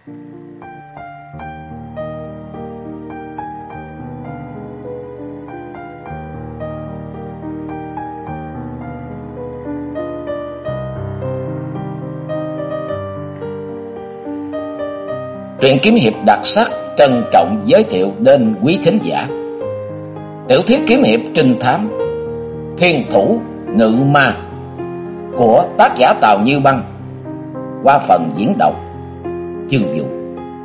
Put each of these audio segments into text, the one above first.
Truyện kiếm hiệp đặc sắc trân trọng giới thiệu đến quý thính giả tiểu thuyết kiếm hiệp trinh thám Thiên Thủ Ngự Ma của tác giả Tào Như Băng qua phần diễn đọc Chương Vũ.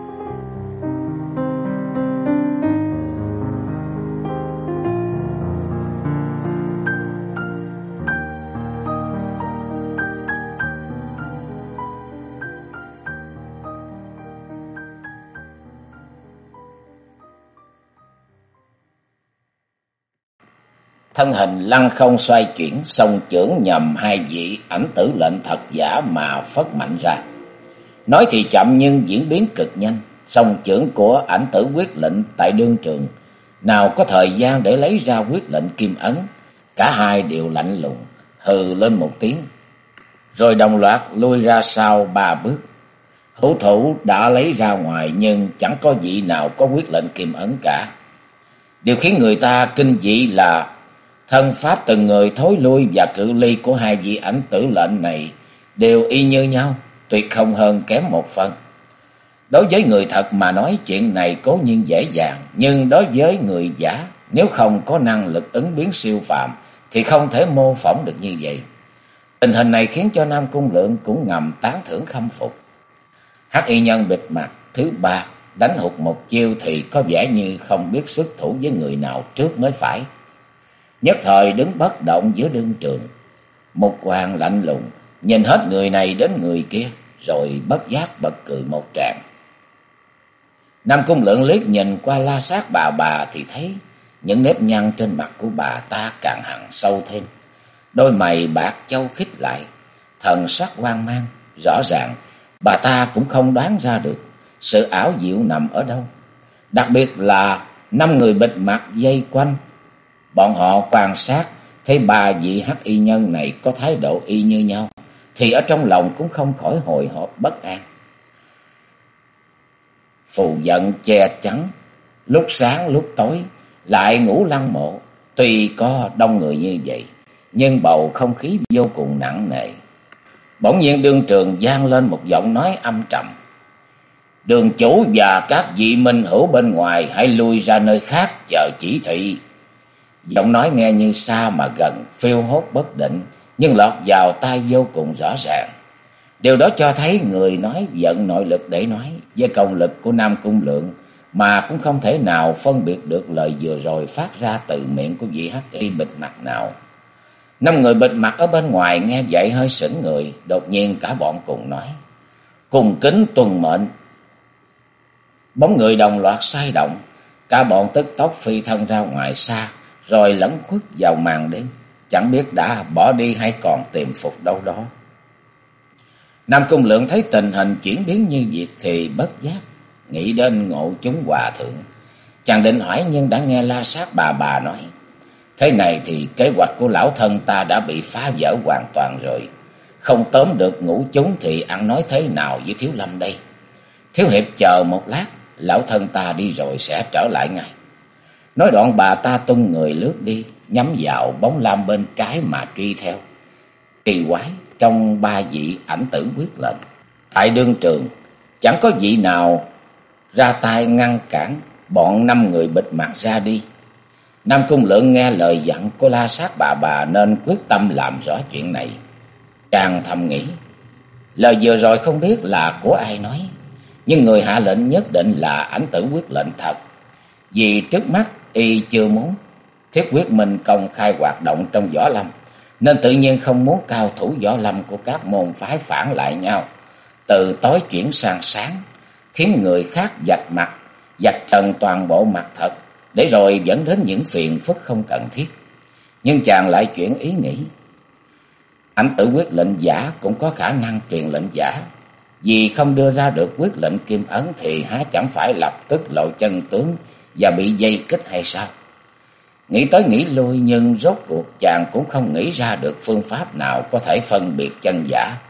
Thân hình lăng không xoay chuyển, song chưởng nhằm hai vị ảnh tử lệnh thật giả mà phất mạnh ra. Nói thì chậm nhưng diễn biến cực nhanh, song chưởng của ảnh tử quyết lệnh tại đương trường, nào có thời gian để lấy ra quyết lệnh kim ấn. Cả hai đều lạnh lùng, hừ lên một tiếng, rồi đồng loạt lui ra sau 3 bước. Hữu thủ đã lấy ra ngoài nhưng chẳng có vị nào có quyết lệnh kim ấn cả. Điều khiến người ta kinh dị là thân pháp từng người thối lui và cự ly của hai vị ảnh tử lệnh này đều y như nhau, tuyệt không hơn kém một phân. Đối với người thật mà nói chuyện này cố nhiên dễ dàng, nhưng đối với người giả, nếu không có năng lực ứng biến siêu phàm thì không thể mô phỏng được như vậy. Tình hình này khiến cho Nam Cung Lượng cũng ngầm tán thưởng khâm phục. Hắc y nhân bịt mặt thứ 3 đánh hụt một chiêu thì có vẻ như không biết xuất thủ với người nào trước mới phải. Nhất thời đứng bất động giữa đương trường, mục quang lạnh lùng nhìn hết người này đến người kia, rồi bất giác bật cười một tràng. Nam Cung Lượng liếc nhìn qua la sát bà thì thấy những nếp nhăn trên mặt của bà ta càng hằn sâu thêm, đôi mày bạc châu khít lại, thần sắc hoang mang. Rõ ràng bà ta cũng không đoán ra được sự ảo diệu nằm ở đâu. Đặc biệt là 5 người bịt mặt dây quanh, bọn họ quan sát thấy 3 vị hắc y nhân này có thái độ y như nhau, thì ở trong lòng cũng không khỏi hồi hộp bất an. Phù giận che chắn, lúc sáng lúc tối, lại ngủ lăng mộ. Tuy có đông người như vậy, nhưng bầu không khí vô cùng nặng nề. Bỗng nhiên đương trường vang lên một giọng nói âm trầm: "Đường chủ và các vị minh hữu bên ngoài hãy lui ra nơi khác chờ chỉ thị." Giọng nói nghe như xa mà gần, phiêu hốt bất định, nhưng lọt vào tai vô cùng rõ ràng. Điều đó cho thấy người nói vận nội lực để nói, với công lực của Nam Cung Lượng mà cũng không thể nào phân biệt được lời vừa rồi phát ra từ miệng của vị hắc y bịt mặt nào. 5 người bịt mặt ở bên ngoài nghe vậy hơi sững người, đột nhiên cả bọn cùng nói: "Cùng kính tuân mệnh." Bóng người đồng loạt xoay động, cả bọn tức tốc phi thân ra ngoài xa, rồi lẫn khuất vào màn đêm, chẳng biết đã bỏ đi hay còn tìm phục đâu đó. Nam Cung Lượng thấy tình hình chuyển biến như vậy thì bất giác nghĩ đến Ngộ Chúng Hòa Thượng. Chàng định hỏi nhưng đã nghe la sát bà nói: "Thế này thì kế hoạch của lão thân ta đã bị phá vỡ hoàn toàn rồi. Không tóm được Ngũ Chúng thì ăn nói thế nào với Thiếu Lâm đây? Thiếu hiệp chờ một lát, lão thân ta đi rồi sẽ trở lại ngay." Nói đoạn bà ta tung người lướt đi, nhắm vào bóng lam bên trái mà truy theo. Kỳ quái, trong 3 vị ảnh tử quyết lệnh tại đương trường, chẳng có vị nào ra tay ngăn cản bọn 5 người bịt mặt ra đi. Nam Cung Lượng nghe lời dặn của la sát bà nên quyết tâm làm rõ chuyện này. Chàng thầm nghĩ, lời vừa rồi không biết là của ai nói, nhưng người hạ lệnh nhất định là ảnh tử quyết lệnh thật. Vì trước mắt y chưa muốn Thiết Quyết Minh công khai hoạt động trong võ lâm, nên tự nhiên không muốn cao thủ võ lâm của các môn phái phản lại nhau, từ tối chuyển sang sáng, khiến người khác vạch trần toàn bộ mặt thật, để rồi dẫn đến những phiền phức không cần thiết. Nhưng chàng lại chuyển ý nghĩ, ảnh tử quyết lệnh giả cũng có khả năng truyền lệnh giả, vì không đưa ra được quyết lệnh kim ấn thì há chẳng phải lập tức lộ chân tướng và bị dây kích hay sao? Nghĩ tới nghĩ lui nhưng rốt cuộc chàng cũng không nghĩ ra được phương pháp nào có thể phân biệt chân giả.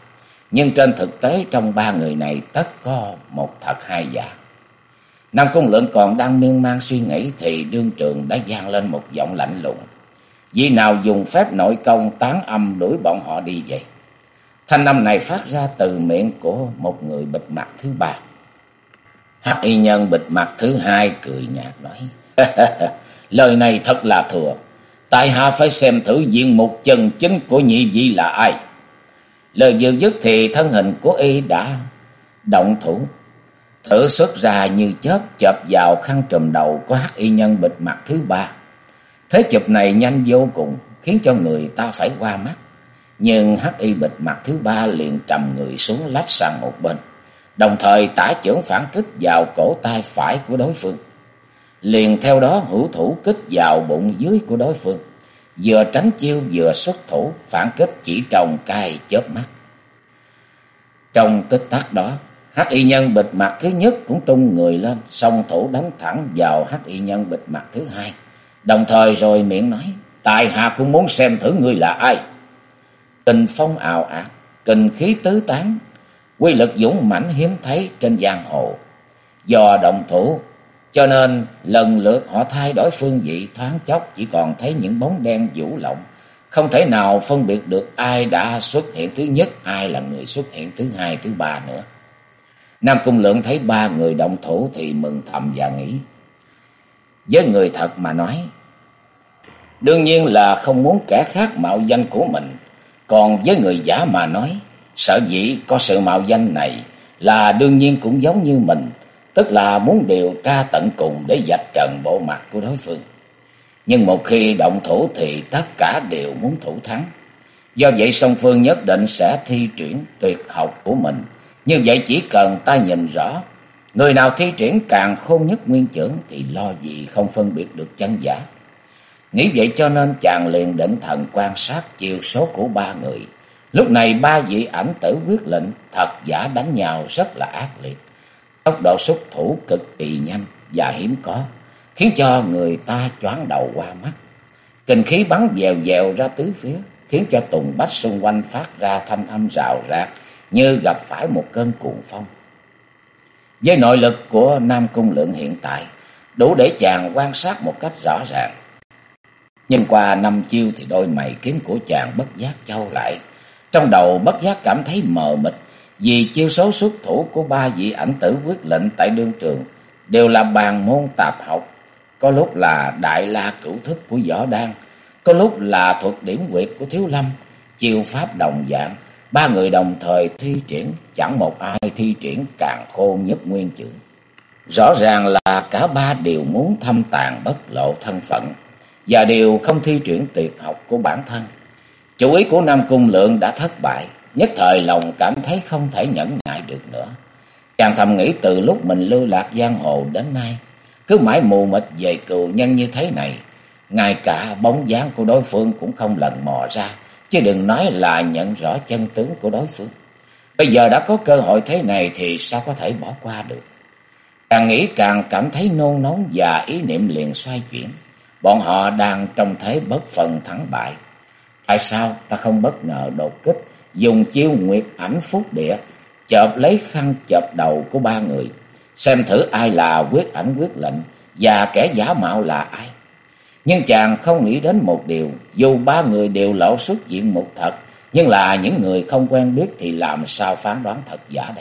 Nhưng trên thực tế trong ba người này tất có một thật hai giả. Nam Cung Lượng còn đang miên man suy nghĩ thì đương trường đã vang lên một giọng lạnh lùng. Vị nào dùng phép nội công tán âm đuổi bọn họ đi vậy? Thanh âm này phát ra từ miệng của một người bịt mặt thứ ba. Hắc y nhân bịt mặt thứ hai cười nhạt nói: lời này thật là thừa. Tại hạ phải xem thử diện mục chân chính của nhị vị là ai. Lời vừa dứt thì thân hình của y đã động thủ, thử xuất ra như chớp chộp vào khăn trùm đầu của hắc y nhân bịt mặt thứ ba. Thế chụp này nhanh vô cùng, khiến cho người ta phải qua mắt. Nhưng hắc y bịt mặt thứ ba liền trầm người xuống lách sang một bên, đồng thời tả chưởng phản kích vào cổ tay phải của đối phương. Liền theo đó hữu thủ kích vào bụng dưới của đối phương, vừa tránh chiêu vừa xuất thủ phản kích chỉ trong cái chớp mắt. Trong tích tắc đó, hắc y nhân bịt mặt thứ nhất cũng tung người lên, song thủ đánh thẳng vào hắc y nhân bịt mặt thứ hai, đồng thời rồi miệng nói: tại hạ cũng muốn xem thử ngươi là ai. Kình phong ào ạt, kình khí tứ tán, quy lực dũng mãnh hiếm thấy trên giang hồ. Do động thủ cho nên lần lượt họ thay đổi phương vị, thoáng chốc chỉ còn thấy những bóng đen vũ lộng, không thể nào phân biệt được ai đã xuất hiện thứ nhất, ai là người xuất hiện thứ hai, thứ ba nữa. Nam Cung Lượng thấy ba người động thủ thì mừng thầm và nghĩ: với người thật mà nói, đương nhiên là không muốn kẻ khác mạo danh của mình. Còn với người giả mà nói, sở dĩ có sự mạo danh này là đương nhiên cũng giống như mình, tức là muốn điều tra tận cùng để vạch trần bộ mặt của đối phương. Nhưng một khi động thủ thì tất cả đều muốn thủ thắng. Do vậy song phương nhất định sẽ thi triển tuyệt học của mình. Như vậy chỉ cần ta nhìn rõ, người nào thi triển càng khôn nhất nguyên chưởng thì lo gì không phân biệt được chân giả. Nghĩ vậy cho nên chàng liền định thần quan sát chiêu số của ba người. Lúc này ba vị ảnh tử quyết lệnh thật giả đánh nhau rất là ác liệt. Tốc độ xuất thủ cực kỳ nhanh và hiếm có, khiến cho người ta choáng đầu qua mắt. Kình khí bắn vèo vèo ra tứ phía, khiến cho tùng bách xung quanh phát ra thanh âm rào rạc như gặp phải một cơn cuồng phong. Với nội lực của Nam Cung Lượng hiện tại, đủ để chàng quan sát một cách rõ ràng. Nhưng qua năm chiêu thì đôi mày kiếm của chàng bất giác chau lại. Trong đầu bất giác cảm thấy mờ mịt, vì chiêu số xuất thủ của ba vị ảnh tử quyết lệnh tại đương trường đều là bàn môn tạp học. Có lúc là đại la cửu thức của Võ Đan, có lúc là thuật điểm quyệt của Thiếu Lâm. Chiêu pháp đồng dạng, ba người đồng thời thi triển, chẳng một ai thi triển càng khôn nhất nguyên chưởng. Rõ ràng là cả ba đều muốn thâm tàng bất lộ thân phận, và đều không thi triển tuyệt học của bản thân. Chủ ý của Nam Cung Lượng đã thất bại, nhất thời lòng cảm thấy không thể nhẫn nại được nữa. Chàng thầm nghĩ từ lúc mình lưu lạc giang hồ đến nay, cứ mãi mù mịt về cừu nhân như thế này, ngay cả bóng dáng của đối phương cũng không lần mò ra, chứ đừng nói là nhận rõ chân tướng của đối phương. Bây giờ đã có cơ hội thế này thì sao có thể bỏ qua được. Càng nghĩ càng cảm thấy nôn nóng và ý niệm liền xoay chuyển. Bọn họ đang trong thế bất phân thắng bại. Tại sao ta không bất ngờ đột kích, dùng chiêu Nguyệt Ảnh Phúc Địa, chộp lấy khăn chộp đầu của ba người, xem thử ai là quyết ảnh quyết lệnh và kẻ giả mạo là ai. Nhưng chàng không nghĩ đến một điều, dù ba người đều lộ xuất diện mục thật, nhưng là những người không quen biết thì làm sao phán đoán thật giả đây.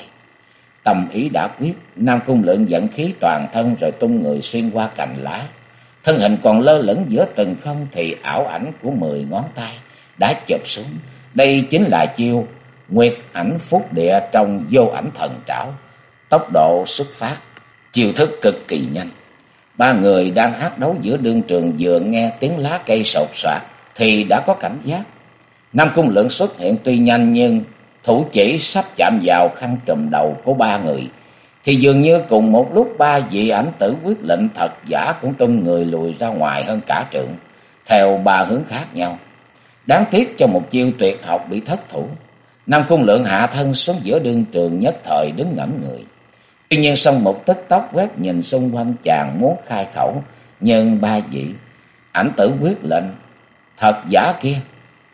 Tâm ý đã quyết, Nam Cung Lượng dẫn khí toàn thân rồi tung người xuyên qua cành lá. Thân hình còn lơ lửng giữa từng không thì ảo ảnh của 10 ngón tay đã chụp xuống. Đây chính là chiêu Nguyệt Ảnh Phúc Địa trong Vô Ảnh Thần Trảo. Tốc độ xuất phát, chiêu thức cực kỳ nhanh. Ba người đang ác đấu giữa đương trường vừa nghe tiếng lá cây sột soạt thì đã có cảnh giác. Nam Cung Lượng xuất hiện tuy nhanh nhưng thủ chỉ sắp chạm vào khăn trùm đầu của ba người thì dường như cùng một lúc ba vị ảnh tử quyết lệnh thật giả cũng tung người lùi ra ngoài hơn cả trượng, theo ba hướng khác nhau. Đáng tiếc cho một chiêu tuyệt học bị thất thủ. Nam Cung Lượng hạ thân xuống giữa đương trường, nhất thời đứng ngẩn người. Tuy nhiên sau một tức tốc quét nhìn xung quanh, chàng muốn khai khẩu, nhưng ba vị ảnh tử quyết lệnh thật giả kia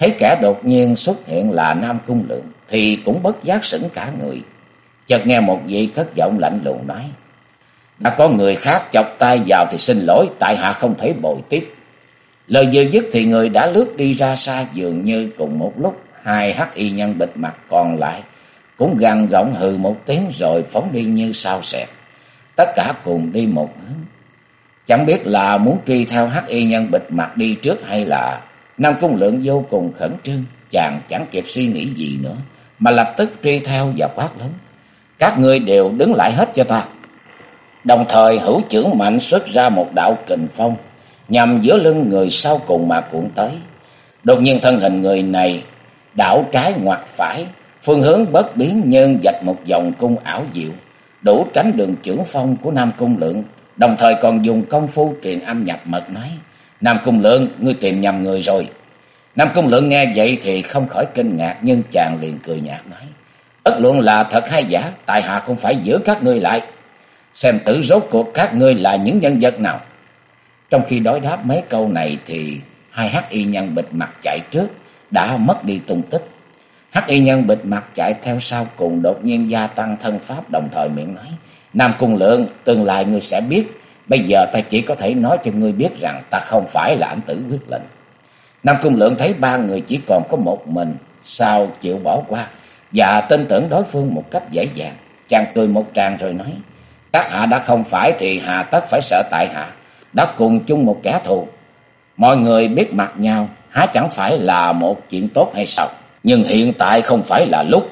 thấy kẻ đột nhiên xuất hiện là Nam Cung Lượng thì cũng bất giác sững cả người. Chợt nghe một vị cất giọng lạnh lùng nói: đã có người khác chọc tay vào thì xin lỗi, tại hạ không thể bồi tiếp. Lời vừa dứt thì người đã lướt đi ra xa, dường như cùng một lúc hai hắc y nhân bịt mặt còn lại cũng gằn giọng hừ một tiếng rồi phóng đi như sao xẹt. Tất cả cùng đi một hướng, chẳng biết là muốn truy theo hắc y nhân bịt mặt đi trước hay là... Nam Cung Lượng vô cùng khẩn trương, chàng chẳng kịp suy nghĩ gì nữa mà lập tức truy theo và quát lớn: các ngươi đều đứng lại hết cho ta. Đồng thời hữu chưởng mạnh xuất ra một đạo kình phong nhằm giữa lưng người sau cùng mà cuộn tới. Đột nhiên thân hình người này đảo trái ngoặt phải, phương hướng bất biến nhưng vạch một vòng cung ảo diệu, đủ tránh đường chưởng phong của Nam Cung Lượng, đồng thời còn dùng công phu truyền âm nhập mật nói: Nam Cung Lượng, ngươi tìm nhầm người rồi. Nam Cung Lượng nghe vậy thì không khỏi kinh ngạc, nhưng chàng liền cười nhạt nói: ất luận là thật hay giả, tại hạ cũng phải giữ các ngươi lại, xem tử rốt cuộc các ngươi là những nhân vật nào. Trong khi đối đáp mấy câu này thì hai hắc y nhân bịt mặt chạy trước đã mất đi tung tích. Hắc y nhân bịt mặt chạy theo sau cùng đột nhiên gia tăng thân pháp, đồng thời miệng nói: Nam Cung Lượng, tương lai ngươi sẽ biết, bây giờ ta chỉ có thể nói cho ngươi biết rằng ta không phải là ảnh tử quyết lệnh. Nam Cung Lượng thấy ba người chỉ còn có một mình, sao chịu bỏ qua và tin tưởng đối phương một cách dễ dàng. Chàng cười một tràng rồi nói: các hạ đã không phải thì hà tất phải sợ tại hạ, đã cùng chung một kẻ thù. Mọi người biết mặt nhau há chẳng phải là một chuyện tốt hay sao? Nhưng hiện tại không phải là lúc.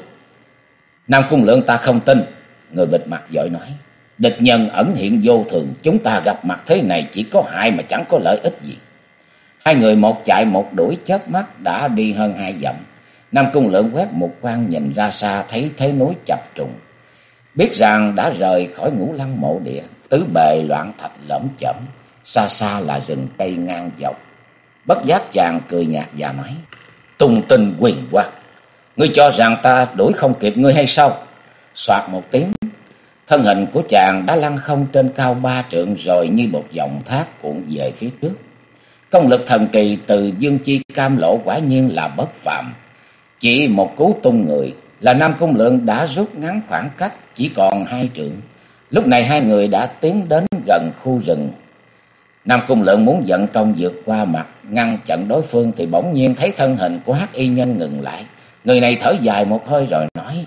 Nam Cung Lượng, ta không tin. Người bịt mặt vội nói: địch nhân ẩn hiện vô thường, chúng ta gặp mặt thế này chỉ có hại mà chẳng có lợi ích gì. Hai người một chạy một đuổi, chớp mắt đã đi hơn 2 dặm. Nam Cung Lượng quét một quan nhìn ra xa, thấy thế núi chập trùng, biết rằng đã rời khỏi Ngũ Lăng mộ địa. Tứ bề loạn thạch lởm chởm, xa xa là rừng cây ngang dọc. Bất giác chàng cười nhạt và nói: tung tin quyền quạt, ngươi cho rằng ta đuổi không kịp ngươi hay sao? Soạt một tiếng, thân hình của chàng đã lăn không trên cao 3 trượng rồi, như một dòng thác cuộn về phía trước. Công lực thần kỳ từ Dương Chi Cam Lộ quả nhiên là bất phàm. Chỉ một cú tung người là Nam Cung Lượng đã rút ngắn khoảng cách chỉ còn 2 trượng. Lúc này hai người đã tiến đến gần khu rừng. Nam Cung Lượng muốn vận công vượt qua mặt ngăn chặn đối phương thì bỗng nhiên thấy thân hình của hắc y nhân ngừng lại. Người này thở dài một hơi rồi nói: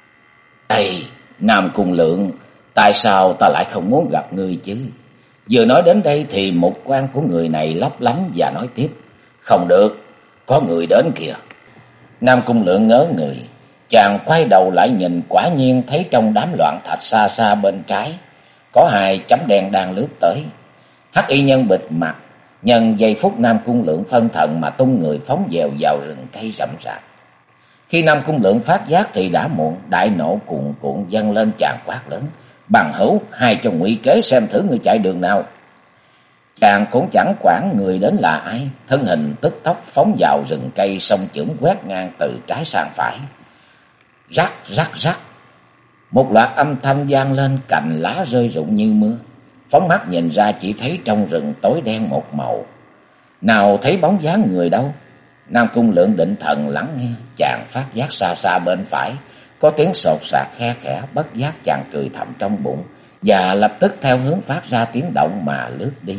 ây, Nam Cung Lượng, tại sao ta lại không muốn gặp ngươi chứ? Vừa nói đến đây thì mục quan của người này lấp lánh và nói tiếp: không được, có người đến kìa. Nam Cung Lượng ngớ người, chàng quay đầu lại nhìn, quả nhiên thấy trong đám loạn thạch xa xa bên trái có 2 chấm đen đang lướt tới. Hắc y nhân bịt mặt nhân giây phút Nam Cung Lượng phân thần mà tung người phóng dèo vào rừng cây rậm rạp. Khi Nam Cung Lượng phát giác thì đã muộn, đại nộ cuồn cuộn dâng lên, chàng quát lớn: bằng hữu, hai trong ngụy kế, xem thử người chạy đường nào. Chàng cũng chẳng quản người đến là ai, thân hình tức tốc phóng vào rừng cây, song chưởng quét ngang từ trái sang phải. Rắc rắc rắc, một loạt âm thanh vang lên, cành lá rơi rụng như mưa. Phóng mắt nhìn ra chỉ thấy trong rừng tối đen một màu, nào thấy bóng dáng người đâu. Nam Cung Lượng định thần lắng nghe, chàng phát giác xa xa bên phải có tiếng sột soạt khe khẽ. Bất giác chàng cười thầm trong bụng và lập tức theo hướng phát ra tiếng động mà lướt đi.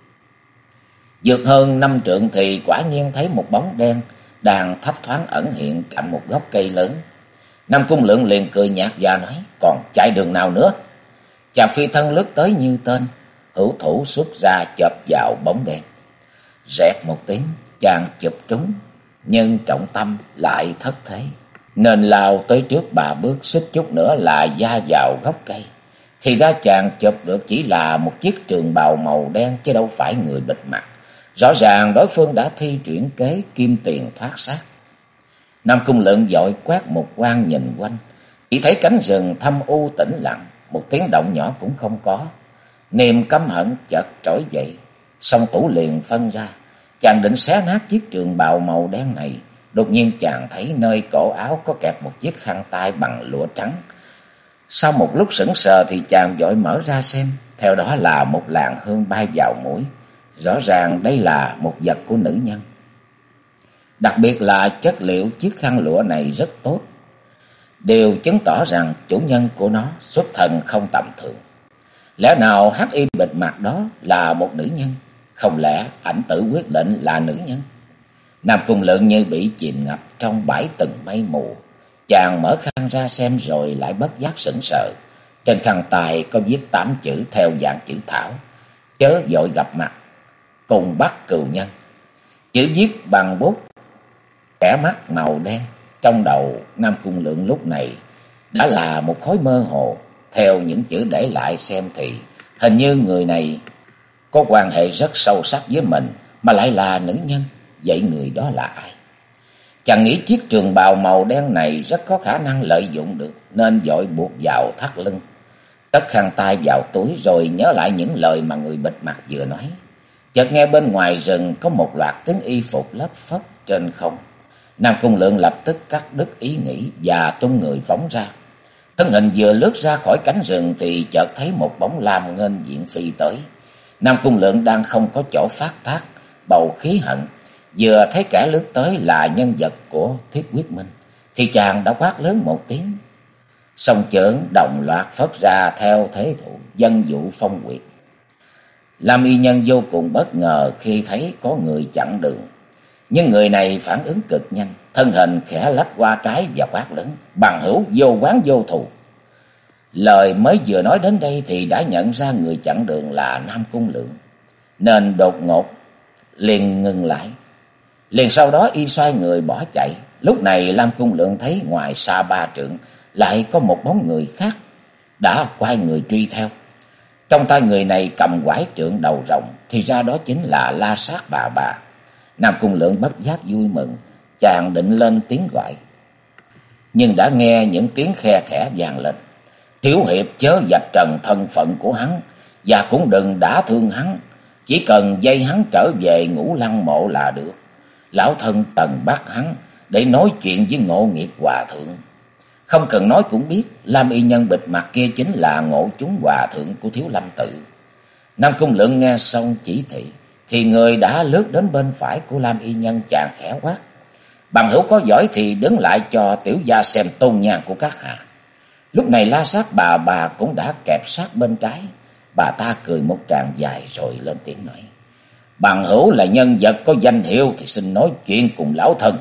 Vượt hơn 5 trượng thì quả nhiên thấy một bóng đen đang thấp thoáng ẩn hiện cạnh một gốc cây lớn. Nam Cung Lượng liền cười nhạt và nói: còn chạy đường nào nữa? Chàng phi thân lướt tới như tên, hữu thủ xuất ra chộp vào bóng đen. Rẹt một tiếng, chàng chụp trúng, nhưng trọng tâm lại thất thế, nên lao tới trước 3 bước, xích chút nữa là va vào gốc cây. Thì ra chàng chụp được chỉ là một chiếc trường bào màu đen chứ đâu phải người bịt mặt. Rõ ràng đối phương đã thi triển kế kim tiền thoát xác. Nam Cung Lượng vội quét một quan nhìn quanh, chỉ thấy cánh rừng thâm u tĩnh lặng, một tiếng động nhỏ cũng không có. Niềm căm hận chợt trỗi dậy, song tủ liền phân ra. Chàng định xé nát chiếc trường bào màu đen này, đột nhiên chàng thấy nơi cổ áo có kẹp một chiếc khăn tay bằng lụa trắng. Sau một lúc sững sờ thì chàng vội mở ra xem, theo đó là một làn hương bay vào mũi. Rõ ràng đây là một vật của nữ nhân. Đặc biệt là chất liệu chiếc khăn lụa này rất tốt, đều chứng tỏ rằng chủ nhân của nó xuất thân không tầm thường. Lẽ nào hắc y bịt mặt đó là một nữ nhân? Không lẽ ảnh tử quyết định là nữ nhân? Nam Cung Lượng như bị chìm ngập trong bãi từng mây mù. Chàng mở khăn ra xem rồi lại bất giác sững sờ. Trên khăn tài có viết 8 chữ theo dạng chữ thảo: chớ vội gặp mặt, cùng bắt cừu nhân. Chữ viết bằng bút kẻ mắt màu đen. Trong đầu Nam Cung Lượng lúc này đã là một khối mơ hồ. Theo những chữ để lại xem thì hình như người này có quan hệ rất sâu sắc với mình, mà lại là nữ nhân. Vậy người đó là ai? Chàng nghĩ chiếc trường bào màu đen này rất có khả năng lợi dụng được, nên vội buộc vào thắt lưng, cất khăn tay vào túi, rồi nhớ lại những lời mà người bịt mặt vừa nói. Chợt nghe bên ngoài rừng có một loạt tiếng y phục lất phất trên không. Nam Cung Lượng lập tức cắt đứt ý nghĩ và tung người phóng ra. Thân hình vừa lướt ra khỏi cánh rừng thì chợt thấy một bóng lam nghênh diện phi tới. Nam Cung Lượng đang không có chỗ phát tác bầu khí hận, vừa thấy kẻ lướt tới là nhân vật của Thiết Quyết Minh thì chàng đã quát lớn một tiếng. Song chưởng đồng loạt phất ra theo thế thủ dân dụ phong quyệt. Lam y nhân vô cùng bất ngờ khi thấy có người chặn đường, nhưng người này phản ứng cực nhanh, thân hình khẽ lách qua trái và quát lớn: bằng hữu vô quán vô thù. Lời mới vừa nói đến đây thì đã nhận ra người chặn đường là Nam Cung Lượng, nên đột ngột liền ngừng lại. Liền sau đó y xoay người bỏ chạy. Lúc này Nam Cung Lượng thấy ngoài xa 3 trượng lại có một bóng người khác đã quay người truy theo. Trong tay người này cầm quải trượng đầu rồng, thì ra đó chính là La Sát bà. Nam Cung Lượng bất giác vui mừng, chàng định lên tiếng gọi, nhưng đã nghe những tiếng khe khẽ vang lên: thiếu hiệp chớ vạch trần thân phận của hắn, và cũng đừng đả thương hắn, chỉ cần dây hắn trở về Ngũ Lăng mộ là được. Lão thân cần bắt hắn để nói chuyện với Ngộ Nghiệp hòa thượng. Không cần nói cũng biết, Lam y nhân bịt mặt kia chính là Ngộ Chúng hòa thượng của Thiếu Lâm tự. Nam Cung Lượng nghe xong chỉ thị thì người đã lướt đến bên phải của Lam y nhân. Chàng khẽ quát: bằng hữu có giỏi thì đứng lại cho tiểu gia xem tôn nhang của các hạ. Lúc này La Sát bà cũng đã kẹp sát bên trái. Bà ta cười một tràng dài rồi lên tiếng nói: bằng hữu là nhân vật có danh hiệu thì xin nói chuyện cùng lão thân.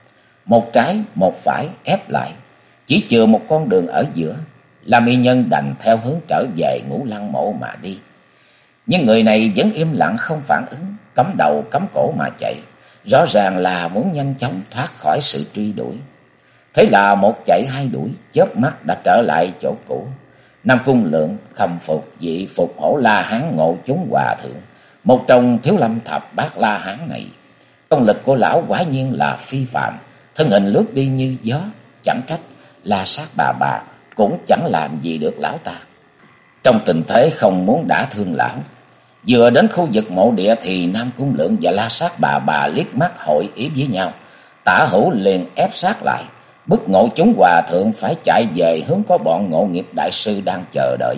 Một trái một phải ép lại, chỉ chừa một con đường ở giữa. Lam y nhân đành theo hướng trở về Ngũ Lăng mộ mà đi. Nhưng người này vẫn im lặng không phản ứng, cắm đầu cắm cổ mà chạy, rõ ràng là muốn nhanh chóng thoát khỏi sự truy đuổi. Thế là một chạy hai đuổi, chớp mắt đã trở lại chỗ cũ. Nam Cung Lượng khâm phục vị phục hổ La Hán Ngộ Chúng hòa thượng, một trong Thiếu Lâm thập bát La Hán này. Công lực của lão quả nhiên là phi phàm, thân hình lướt đi như gió. Chẳng trách La Sát bà cũng chẳng làm gì được lão ta. Trong tình thế không muốn đả thương lão, vừa đến khu vực mộ địa thì Nam Cung Lượng và La Sát bà liếc mắt hội ý với nhau. Tả hữu liền ép sát lại, bức Ngộ Chúng hòa thượng phải chạy về hướng có bọn Ngộ Nghiệp đại sư đang chờ đợi.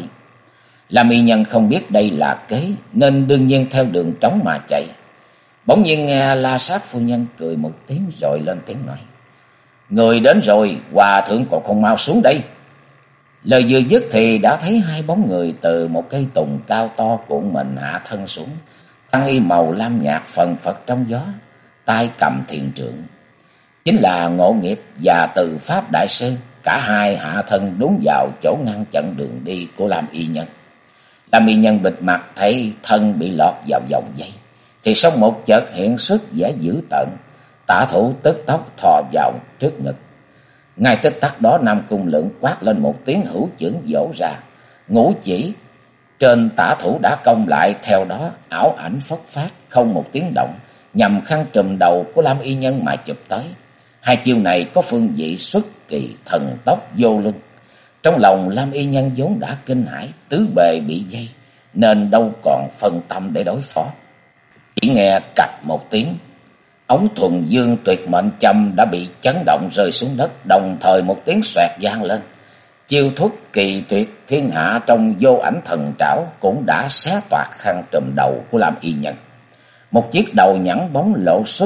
Lam y nhân không biết đây là kế, nên đương nhiên theo đường trống mà chạy. Bỗng nhiên nghe La Sát phu nhân cười một tiếng rồi lên tiếng nói: người đến rồi, hòa thượng còn không mau xuống đây. Lời vừa dứt thì đã thấy hai bóng người từ một cây tùng cao to cuộn mình hạ thân xuống, tăng y màu lam nhạt phần phật trong gió, tay cầm thiền trượng. Chính là Ngộ Nghiệp và Từ Pháp đại sư. Cả hai hạ thân đúng vào chỗ ngăn chặn đường đi của Lam y nhân. Lam y nhân bịt mặt thấy thân bị lọt vào vòng dây, thì xong một chợt hiện sức vẻ dữ tợn, tả thủ tức tốc thò vào trước ngực. Ngay tích tắc đó Nam Cung Lượng quát lên một tiếng, hữu chưởng vỗ ra. Ngũ chỉ trên tả thủ đã cong lại, theo đó ảo ảnh phất phát không một tiếng động, nhằm khăn trùm đầu của Lam y nhân mà chụp tới. Hai chiêu này có phương vị xuất kỳ thần tốc vô lưng. Trong lòng Lam y nhân vốn đã kinh hãi, tứ bề bị dây, nên đâu còn phân tâm để đối phó. Chỉ nghe cạch một tiếng, ống thuần dương tuyệt mệnh châm đã bị chấn động rơi xuống đất, đồng thời một tiếng xoẹt vang lên. Chiêu thức kỳ tuyệt thiên hạ trong vô ảnh thần trảo cũng đã xé toạc khăn trùm đầu của Lam y nhân. Một chiếc đầu nhẵn bóng lộ xuất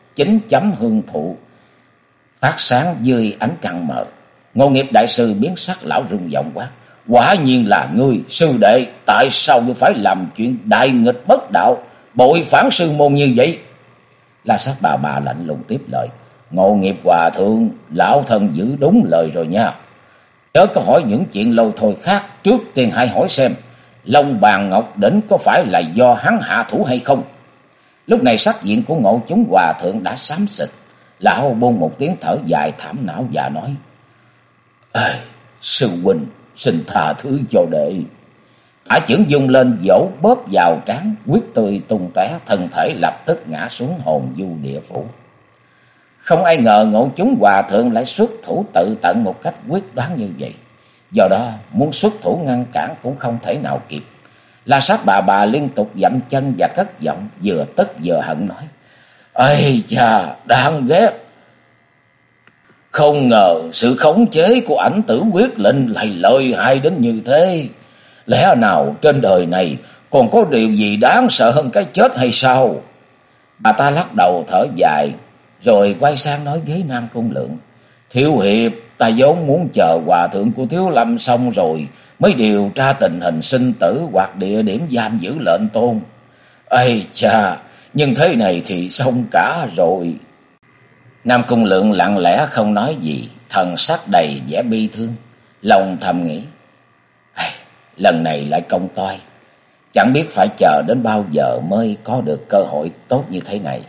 9 chấm hương thụ phát sáng dưới ánh trăng mờ. Ngộ Nghiệp đại sư biến sắc, lão rung giọng quát: quả nhiên là ngươi, sư đệ, tại sao ngươi phải làm chuyện đại nghịch bất đạo, bội phản sư môn như vậy? La Sát bà bà lạnh lùng tiếp lời: Ngộ Nghiệp hòa thượng, lão thân giữ đúng lời rồi nha. Chớ có hỏi những chuyện lâu thôi khác, trước tiên hãy hỏi xem Long Bàn Ngọc Đỉnh có phải là do hắn hạ thủ hay không? Lúc này sắc diện của Ngộ Chúng hòa thượng đã xám xịt. Lão buông một tiếng thở dài thảm não và nói: Ê, sư huynh, xin tha thứ cho đệ. Ả chưởng dung lên vỗ bóp vào trán, huyết tươi tung tóe, thân thể lập tức ngã xuống hồn du địa phủ. Không ai ngờ Ngộ Chúng hòa thượng lại xuất thủ tự tận một cách quyết đoán như vậy. Do đó muốn xuất thủ ngăn cản cũng không thể nào kịp. La Sát bà liên tục dậm chân và cất giọng vừa tức vừa hận nói: Ây cha, đáng ghét. Không ngờ sự khống chế của Ảnh Tử Quyết Linh lại lợi hại đến như thế. Lẽ nào trên đời này còn có điều gì đáng sợ hơn cái chết hay sao? Bà ta lắc đầu thở dài, rồi quay sang nói với Nam Cung Lượng: Thiếu hiệp, ta vốn muốn chờ hòa thượng của Thiếu Lâm xong rồi mới điều tra tình hình sinh tử hoặc địa điểm giam giữ lệnh tôn. Ây cha, nhưng thế này thì xong cả rồi. Nam Cung Lượng lặng lẽ không nói gì, thần sắc đầy vẻ bi thương, lòng thầm nghĩ: lần này lại công toi, chẳng biết phải chờ đến bao giờ mới có được cơ hội tốt như thế này.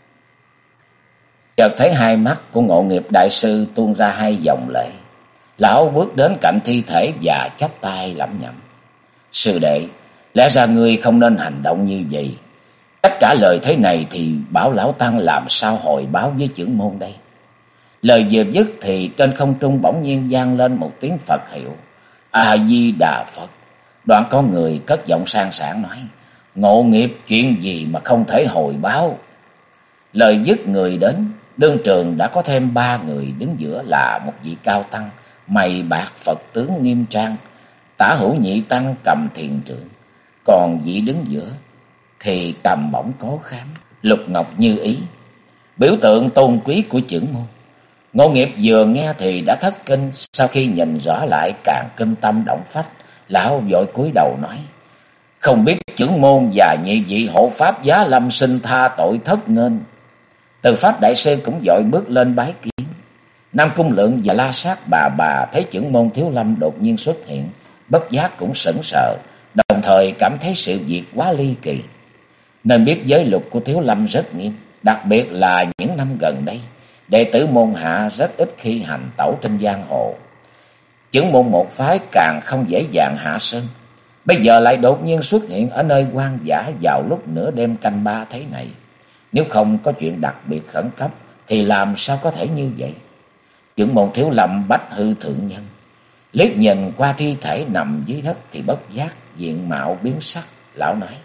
Chợt thấy hai mắt của Ngộ Nghiệp đại sư tuôn ra hai dòng lệ. Lão bước đến cạnh thi thể và chắp tay lẩm nhẩm: Sư đệ, lẽ ra ngươi không nên hành động như vậy. Cách trả lời thế này thì bảo lão tăng làm sao hồi báo với chưởng môn đây? Lời vừa dứt thì trên không trung bỗng nhiên vang lên một tiếng Phật hiệu: A Di Đà Phật. Đoạn có người cất giọng sang sảng nói: Ngộ Nghiệp, chuyện gì mà không thể hồi báo? Lời dứt người đến, đương trường đã có thêm 3 người đứng giữa là một vị cao tăng mày bạc Phật tướng nghiêm trang, tả hữu nhị tăng cầm thiền trượng, còn vị đứng giữa thì cầm bổng cố khám, lục ngọc như ý, biểu tượng tôn quý của chưởng môn. Ngộ Nghiệp vừa nghe thì đã thất kinh, sau khi nhìn rõ lại càng kinh tâm động phách. Lão vội cúi đầu nói: Không biết chưởng môn và nhị vị hộ pháp Giá Lâm xin tha tội thất nghênh. Từ Pháp đại sư cũng vội bước lên bái kiến. Nam Cung Lượng và La Sát bà thấy chưởng môn Thiếu Lâm đột nhiên xuất hiện, bất giác cũng sững sờ, đồng thời cảm thấy sự việc quá ly kỳ. Nên biết giới luật của Thiếu Lâm rất nghiêm, đặc biệt là những năm gần đây, đệ tử môn hạ rất ít khi hành tẩu trên giang hồ. Chưởng môn một phái càng không dễ dàng hạ sơn, bây giờ lại đột nhiên xuất hiện ở nơi hoang dã vào lúc nửa đêm canh 3 thế này. Nếu không có chuyện đặc biệt khẩn cấp thì làm sao có thể như vậy? Chưởng môn Thiếu Lâm Bách Hư thượng nhân liếc nhìn qua thi thể nằm dưới đất thì bất giác diện mạo biến sắc. Lão nói: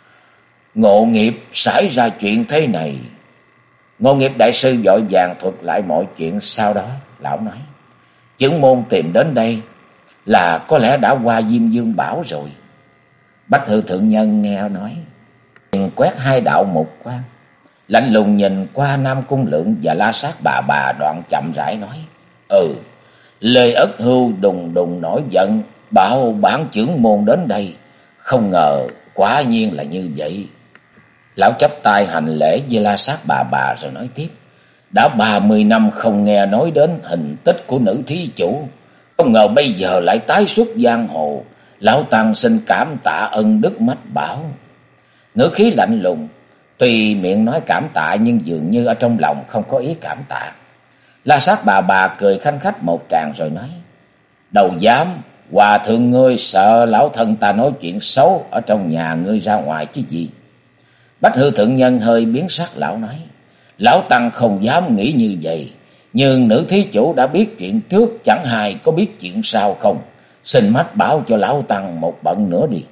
Ngộ Nghiệp, xảy ra chuyện thế này. Ngộ Nghiệp đại sư vội vàng thuật lại mọi chuyện. Sau đó lão nói: Chưởng môn tìm đến đây là có lẽ đã qua Diêm Dương Bảo rồi. Bách Hư thượng nhân nghe nói, quét 2 đạo mục quang, lạnh lùng nhìn qua Nam Cung Lượng và La Sát bà, đoạn chậm rãi nói: Lê Ất Hưu đùng đùng nổi giận, bảo bản chưởng môn đến đây. Không ngờ quả nhiên là như vậy. Lão chắp tay hành lễ với La Sát bà rồi nói tiếp: Đã 30 năm không nghe nói đến hình tích của nữ thí chủ, không ngờ bây giờ lại tái xuất giang hồ. Lão tăng xin cảm tạ ân đức mách bảo. Ngữ khí lạnh lùng, tuy miệng nói cảm tạ nhưng dường như ở trong lòng không có ý cảm tạ. La Sát bà cười khanh khách một tràng rồi nói: Đầu dám, hòa thượng ngươi sợ lão thân ta nói chuyện xấu ở trong nhà ngươi ra ngoài chứ gì? Bách Hư thượng nhân hơi biến sắc. Lão nói: Lão tăng không dám nghĩ như vậy, nhưng nữ thí chủ đã biết chuyện trước, chẳng hay có biết chuyện sau không? Xin mách bảo cho lão tăng một bận nữa đi.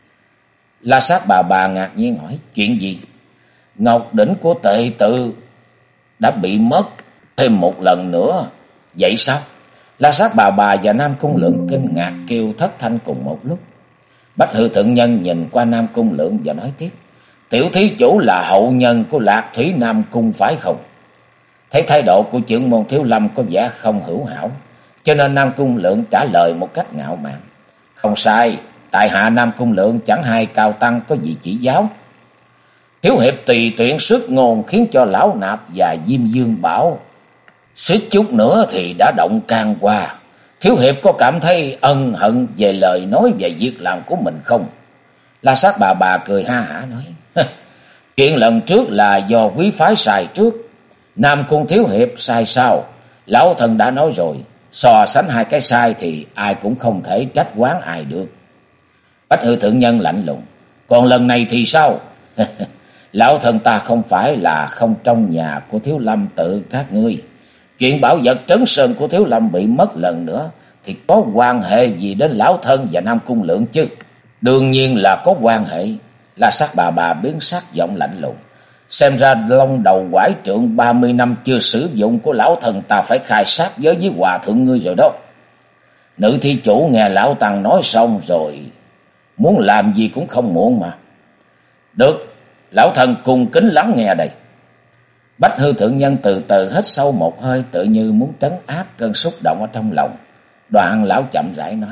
La Sát bà ngạc nhiên hỏi: Chuyện gì? Ngọc đỉnh của tệ tự đã bị mất thêm một lần nữa, vậy sao? La Sát bà và Nam Cung Lượng kinh ngạc kêu thất thanh cùng một lúc. Bách Hư thượng nhân nhìn qua Nam Cung Lượng và nói tiếp: tiểu thí chủ là hậu nhân của Lạc Thủy Nam Cung phải không? Thấy thái độ của trưởng môn Thiếu Lâm có vẻ không hữu hảo, cho nên Nam Cung Lượng trả lời một cách ngạo mạn. Không sai, tại hạ Nam Cung Lượng chẳng hay cao tăng có gì chỉ giáo. Thiếu hiệp tùy tiện xuất ngôn khiến cho Lão Nạp và Diêm Dương Bảo suýt chút nữa thì đã động can qua. Thiếu hiệp có cảm thấy ân hận về lời nói và việc làm của mình không? La Sát bà cười ha hả nói. Chuyện lần trước là do quý phái sai trước. Nam Cung thiếu hiệp sai sao? Lão thần đã nói rồi, so sánh hai cái sai thì ai cũng không thể trách oán ai được. Bách Hư thượng nhân lạnh lùng. Còn lần này thì sao? Lão thần ta không phải là không trong nhà của Thiếu Lâm tự các ngươi. Chuyện bảo vật Trấn Sơn của Thiếu Lâm bị mất lần nữa thì có quan hệ gì đến lão thân và Nam Cung Lượng chứ? Đương nhiên là có quan hệ. La Sát bà biến sắc giọng lạnh lùng. Xem ra long đầu quải trượng 30 năm chưa sử dụng của lão thần ta phải khai sát với hòa thượng ngươi rồi đó. Nữ thi chủ nghe lão tăng nói xong rồi, muốn làm gì cũng không muộn mà. Được, lão thần cung kính lắng nghe đây. Bách Hư thượng nhân từ từ hít sâu một hơi, tự như muốn trấn áp cơn xúc động ở trong lòng. Đoạn lão chậm rãi nói.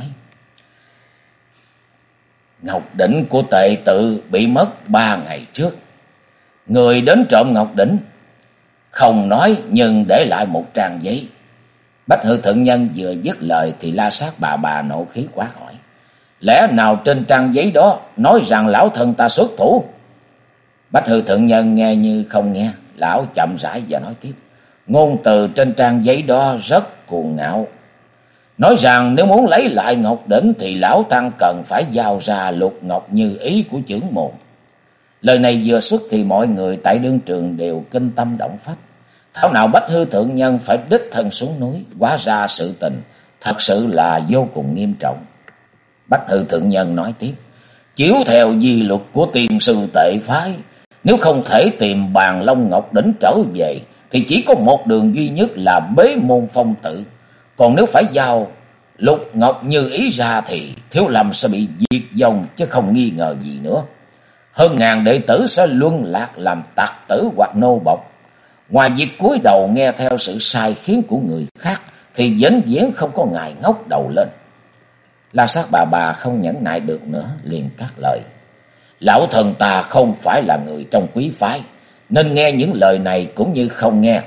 Ngọc đỉnh của tệ tự bị mất 3 ngày trước. Người đến trộm ngọc đỉnh, không nói nhưng để lại một trang giấy. Bách Hư thượng nhân vừa dứt lời thì La Sát bà nộ khí quát hỏi. Lẽ nào trên trang giấy đó nói rằng lão thân ta xuất thủ? Bách Hư thượng nhân nghe như không nghe. Lão chậm rãi và nói tiếp. Ngôn từ trên trang giấy đó rất cuồng ngạo. Nói rằng nếu muốn lấy lại ngọc đỉnh thì lão tăng cần phải giao ra lục ngọc như ý của chưởng môn. Lời này vừa xuất thì mọi người tại đương trường đều kinh tâm động phách. Thảo nào Bách Hư thượng nhân phải đích thân xuống núi, hóa ra sự tình thật sự là vô cùng nghiêm trọng. Bách Hư thượng nhân nói tiếp. Chiếu theo di luật của tiền sư tệ phái, nếu không thể tìm bàn long ngọc đỉnh trở về thì chỉ có một đường duy nhất là bế môn phong tự. Còn nếu phải giao lục ngọc như ý ra thì Thiếu Lâm sẽ bị diệt vong chứ không nghi ngờ gì nữa. Hơn ngàn đệ tử sẽ luân lạc làm tặc tử hoặc nô bộc. Ngoài việc cúi đầu nghe theo sự sai khiến của người khác thì vĩnh viễn không có ngày ngóc đầu lên. La Sát bà không nhẫn nại được nữa, liền cắt lời. Lão thần ta không phải là người trong quý phái, nên nghe những lời này cũng như không nghe.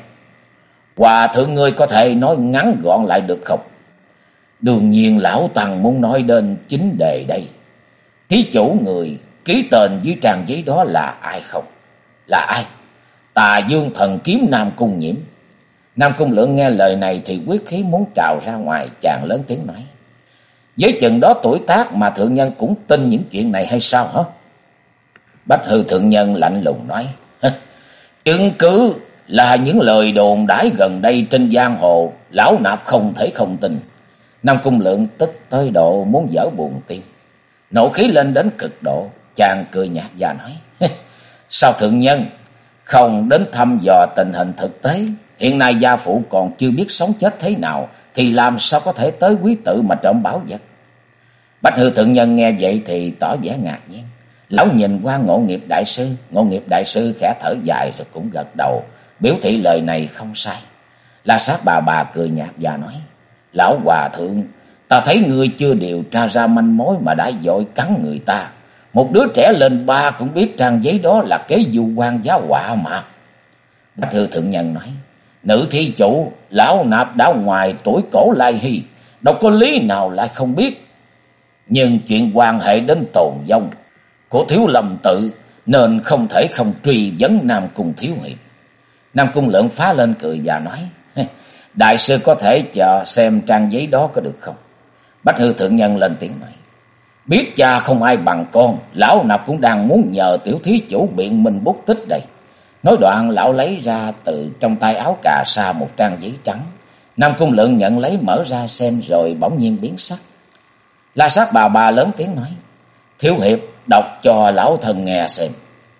Hòa thượng ngươi có thể nói ngắn gọn lại được không? Đương nhiên lão tăng muốn nói đến chính đề đây. Thí chủ người ký tên dưới trang giấy đó là ai không? Là ai? Tà Dương thần kiếm Nam Cung Nhiễm. Nam Cung Lượng nghe lời này thì quyết khí muốn trào ra ngoài, chàng lớn tiếng nói. Với chừng đó tuổi tác mà thượng nhân cũng tin những chuyện này hay sao hả? Bách Hư thượng nhân lạnh lùng nói. Chứng cứ là những lời đồn đãi gần đây trên giang hồ, lão nạp không thể không tin. Nam Cung Lượng tức tới độ muốn dở buồn tim. Nộ khí lên đến cực độ, chàng cười nhạt và nói. Sao thượng nhân không đến thăm dò tình hình thực tế? Hiện nay gia phụ còn chưa biết sống chết thế nào, thì làm sao có thể tới quý tự mà trộm bảo vật? Bách Hư thượng nhân nghe vậy thì tỏ vẻ ngạc nhiên. Lão nhìn qua Ngộ Nghiệp đại sư. Ngộ Nghiệp đại sư khẽ thở dài rồi cũng gật đầu, biểu thị lời này không sai. La Sát bà cười nhạt và nói. Lão hòa thượng, ta thấy ngươi chưa điều tra ra manh mối mà đã vội cắn người ta. Một đứa trẻ lên 3 cũng biết trang giấy đó là kế du quan giá họa mà. Bách Hư thượng nhân nói. Nữ thi chủ, lão nạp đã ngoài tuổi cổ lai hy, đâu có lý nào lại không biết. Nhưng chuyện quan hệ đến tồn vong của Thiếu Lâm tự nên không thể không truy vấn Nam Cung thiếu hiệp. Nam Cung Lượng phá lên cười và nói. Đại sư có thể chờ xem trang giấy đó có được không? Bách Hư thượng nhân lên tiếng nói. Biết cha không ai bằng con, lão nạp cũng đang muốn nhờ tiểu thí chủ biện minh bút tích đây. Nói đoạn lão lấy ra từ trong tay áo cà sa một trang giấy trắng. Nam Cung Lượng nhận lấy mở ra xem rồi bỗng nhiên biến sắc. La Sát bà lớn tiếng nói. Thiếu hiệp đọc cho lão thần nghe xem.